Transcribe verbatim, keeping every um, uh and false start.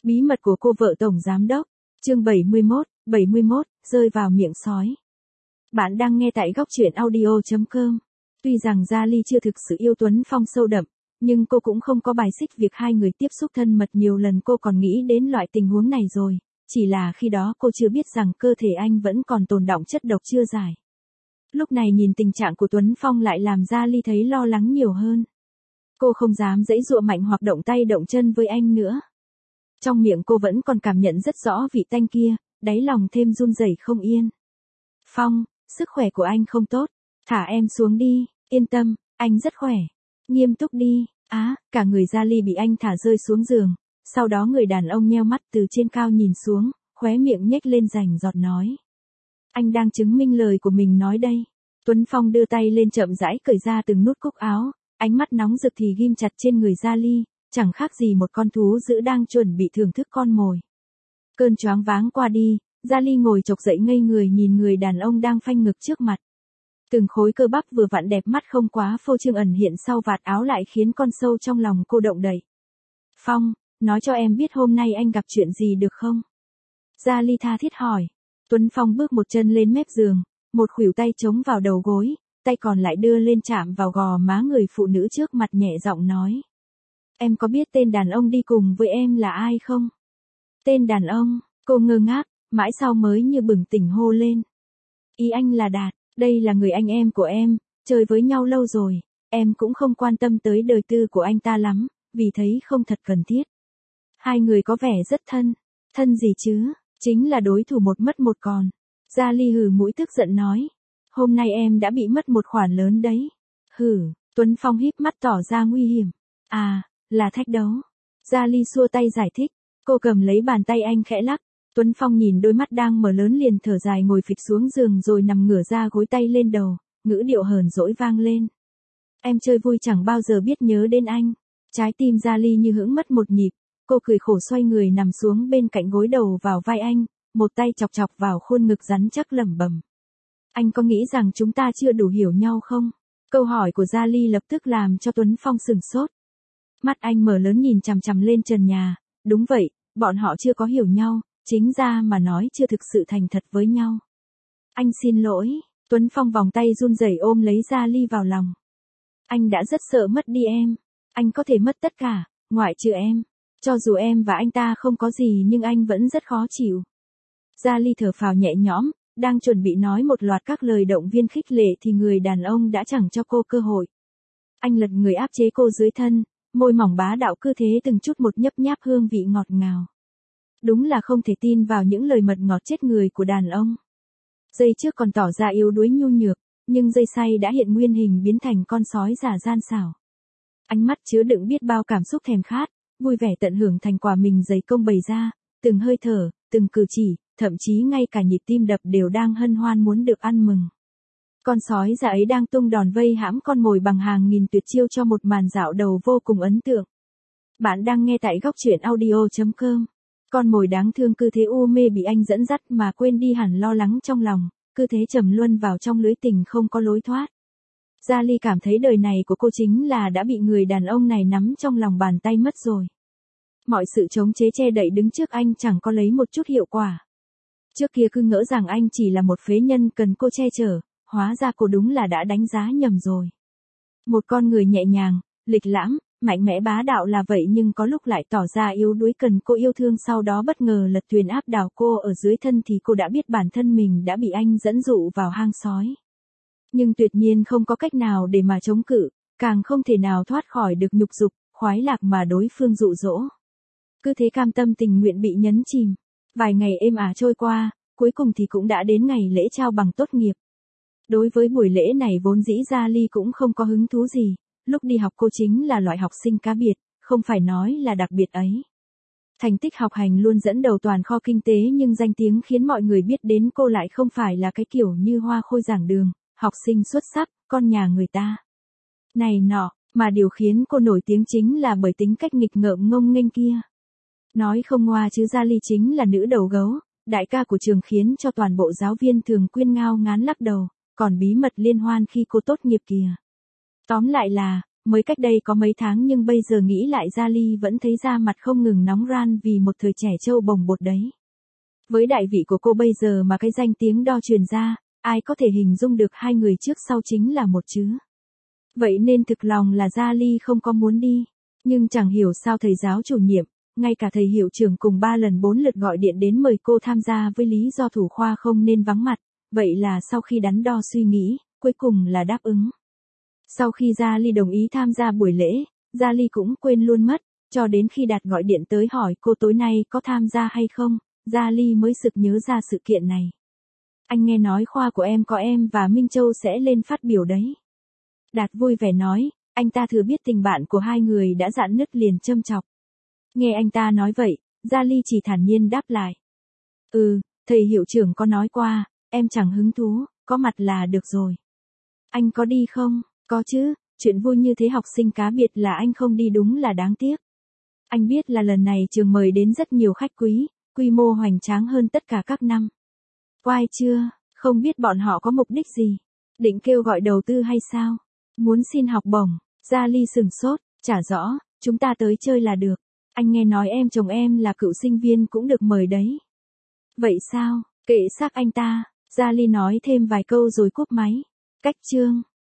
Bí mật của cô vợ tổng giám đốc. Chương bảy mươi mốt, bảy mươi mốt, rơi vào miệng sói. Bạn đang nghe tại góc truyện audio chấm com. Tuy rằng Gia Ly chưa thực sự yêu Tuấn Phong sâu đậm, nhưng cô cũng không có bài xích việc hai người tiếp xúc thân mật nhiều lần. Cô còn nghĩ đến loại tình huống này rồi, chỉ là khi đó cô chưa biết rằng cơ thể anh vẫn còn tồn đọng chất độc chưa giải. Lúc này nhìn tình trạng của Tuấn Phong lại làm Gia Ly thấy lo lắng nhiều hơn. Cô không dám giãy giụa mạnh hoặc động tay động chân với anh nữa. Trong miệng cô vẫn còn cảm nhận rất rõ vị tanh kia, đáy lòng thêm run rẩy không yên. Phong, sức khỏe của anh không tốt, thả em xuống đi, yên tâm, anh rất khỏe. Nghiêm túc đi. Á, à, cả người Gia Ly bị anh thả rơi xuống giường, sau đó người đàn ông nheo mắt từ trên cao nhìn xuống, khóe miệng nhếch lên rành giọt nói. Anh đang chứng minh lời của mình nói đây. Tuấn Phong đưa tay lên chậm rãi cởi ra từng nút cúc áo, ánh mắt nóng rực thì ghim chặt trên người Gia Ly, chẳng khác gì một con thú dữ đang chuẩn bị thưởng thức con mồi. Cơn choáng váng qua đi, Gia Ly ngồi chộc dậy ngây người nhìn người đàn ông đang phanh ngực trước mặt. Từng khối cơ bắp vừa vặn đẹp mắt không quá phô trương ẩn hiện sau vạt áo lại khiến con sâu trong lòng cô động đậy. Phong, nói cho em biết hôm nay anh gặp chuyện gì được không? Gia Ly tha thiết hỏi. Tuấn Phong bước một chân lên mép giường, một khuỷu tay chống vào đầu gối, tay còn lại đưa lên chạm vào gò má người phụ nữ trước mặt nhẹ giọng nói. Em có biết tên đàn ông đi cùng với em là ai không? Tên đàn ông, cô ngơ ngác, mãi sau mới như bừng tỉnh hô lên. Ý anh là Đạt, đây là người anh em của em, chơi với nhau lâu rồi, em cũng không quan tâm tới đời tư của anh ta lắm, vì thấy không thật cần thiết. Hai người có vẻ rất thân, thân gì chứ, chính là đối thủ một mất một còn. Gia Ly hừ mũi tức giận nói. Hôm nay em đã bị mất một khoản lớn đấy. Hừ, Tuấn Phong híp mắt tỏ ra nguy hiểm. À, là thách đấu. Gia Ly xua tay giải thích. Cô cầm lấy bàn tay anh khẽ lắc. Tuấn Phong nhìn đôi mắt đang mở lớn liền thở dài ngồi phịch xuống giường rồi nằm ngửa ra gối tay lên đầu, ngữ điệu hờn dỗi vang lên. Em chơi vui chẳng bao giờ biết nhớ đến anh. Trái tim Gia Ly như hững mất một nhịp. Cô cười khổ xoay người nằm xuống bên cạnh gối đầu vào vai anh, một tay chọc chọc vào khuôn ngực rắn chắc lẩm bẩm. Anh có nghĩ rằng chúng ta chưa đủ hiểu nhau không? Câu hỏi của Gia Ly lập tức làm cho Tuấn Phong sửng sốt. Mắt anh mở lớn nhìn chằm chằm lên trần nhà. Đúng vậy, bọn họ chưa có hiểu nhau, chính ra mà nói chưa thực sự thành thật với nhau. Anh xin lỗi. Tuấn Phong vòng tay run rẩy ôm lấy Gia Ly vào lòng. Anh đã rất sợ mất đi em. Anh có thể mất tất cả, ngoại trừ em. Cho dù em và anh ta không có gì nhưng anh vẫn rất khó chịu. Gia Ly thở phào nhẹ nhõm, đang chuẩn bị nói một loạt các lời động viên khích lệ thì người đàn ông đã chẳng cho cô cơ hội. Anh lật người áp chế cô dưới thân, môi mỏng bá đạo cứ thế từng chút một nhấp nháp hương vị ngọt ngào. Đúng là không thể tin vào những lời mật ngọt chết người của đàn ông. Giây trước còn tỏ ra yếu đuối nhu nhược, nhưng giây say đã hiện nguyên hình biến thành con sói giả gian xảo. Ánh mắt chứa đựng biết bao cảm xúc thèm khát, vui vẻ tận hưởng thành quả mình dày công bày ra, từng hơi thở, từng cử chỉ, thậm chí ngay cả nhịp tim đập đều đang hân hoan muốn được ăn mừng. Con sói già ấy đang tung đòn vây hãm con mồi bằng hàng nghìn tuyệt chiêu cho một màn dạo đầu vô cùng ấn tượng. Bạn đang nghe tại góc truyện audio chấm com. Con mồi đáng thương cứ thế u mê bị anh dẫn dắt mà quên đi hẳn lo lắng trong lòng, cứ thế trầm luân vào trong lưới tình không có lối thoát. Gia Ly cảm thấy đời này của cô chính là đã bị người đàn ông này nắm trong lòng bàn tay mất rồi. Mọi sự chống chế che đậy đứng trước anh chẳng có lấy một chút hiệu quả. Trước kia cứ ngỡ rằng anh chỉ là một phế nhân cần cô che chở, hóa ra cô đúng là đã đánh giá nhầm rồi. Một con người nhẹ nhàng, lịch lãm, mạnh mẽ bá đạo là vậy nhưng có lúc lại tỏ ra yếu đuối cần cô yêu thương, sau đó bất ngờ lật thuyền áp đảo cô ở dưới thân thì cô đã biết bản thân mình đã bị anh dẫn dụ vào hang sói. Nhưng tuyệt nhiên không có cách nào để mà chống cự, càng không thể nào thoát khỏi được nhục dục, khoái lạc mà đối phương dụ dỗ. Cứ thế cam tâm tình nguyện bị nhấn chìm. Vài ngày êm ả trôi qua, cuối cùng thì cũng đã đến ngày lễ trao bằng tốt nghiệp. Đối với buổi lễ này vốn dĩ Gia Ly cũng không có hứng thú gì, lúc đi học cô chính là loại học sinh cá biệt, không phải nói là đặc biệt ấy. Thành tích học hành luôn dẫn đầu toàn kho kinh tế nhưng danh tiếng khiến mọi người biết đến cô lại không phải là cái kiểu như hoa khôi giảng đường, học sinh xuất sắc, con nhà người ta. Này nọ, mà điều khiến cô nổi tiếng chính là bởi tính cách nghịch ngợm ngông nghênh kia. Nói không ngoa chứ Gia Ly chính là nữ đầu gấu, đại ca của trường khiến cho toàn bộ giáo viên thường quyên ngao ngán lắc đầu, còn bí mật liên hoan khi cô tốt nghiệp kìa. Tóm lại là, Mới cách đây có mấy tháng nhưng bây giờ nghĩ lại Gia Ly vẫn thấy da mặt không ngừng nóng ran vì một thời trẻ trâu bồng bột đấy. Với đại vị của cô bây giờ mà cái danh tiếng đo truyền ra, ai có thể hình dung được hai người trước sau chính là một chứ. Vậy nên thực lòng là Gia Ly không có muốn đi. Nhưng chẳng hiểu sao thầy giáo chủ nhiệm, ngay cả thầy hiệu trưởng cùng ba lần bốn lượt gọi điện đến mời cô tham gia với lý do thủ khoa không nên vắng mặt. Vậy là sau khi đắn đo suy nghĩ, cuối cùng là đáp ứng. Sau khi Gia Ly đồng ý tham gia buổi lễ, Gia Ly cũng quên luôn mất, cho đến khi Đạt gọi điện tới hỏi cô tối nay có tham gia hay không, Gia Ly mới sực nhớ ra sự kiện này. Anh nghe nói khoa của em có em và Minh Châu sẽ lên phát biểu đấy. Đạt vui vẻ nói, anh ta thừa biết tình bạn của hai người đã rạn nứt liền châm chọc. Nghe anh ta nói vậy, Gia Ly chỉ thản nhiên đáp lại. Ừ, thầy hiệu trưởng có nói qua, em chẳng hứng thú, có mặt là được rồi. Anh có đi không? Có chứ, chuyện vui như thế học sinh cá biệt là anh không đi đúng là đáng tiếc. Anh biết là lần này trường mời đến rất nhiều khách quý, quy mô hoành tráng hơn tất cả các năm. Oai chưa, không biết bọn họ có mục đích gì? Định kêu gọi đầu tư hay sao? Muốn xin học bổng? Gia Ly sừng sốt, chả rõ, chúng ta tới chơi là được. Anh nghe nói em chồng em là cựu sinh viên cũng được mời đấy. Vậy sao, kệ xác anh ta, Gia Ly nói thêm vài câu rồi cúp máy. Cách chương.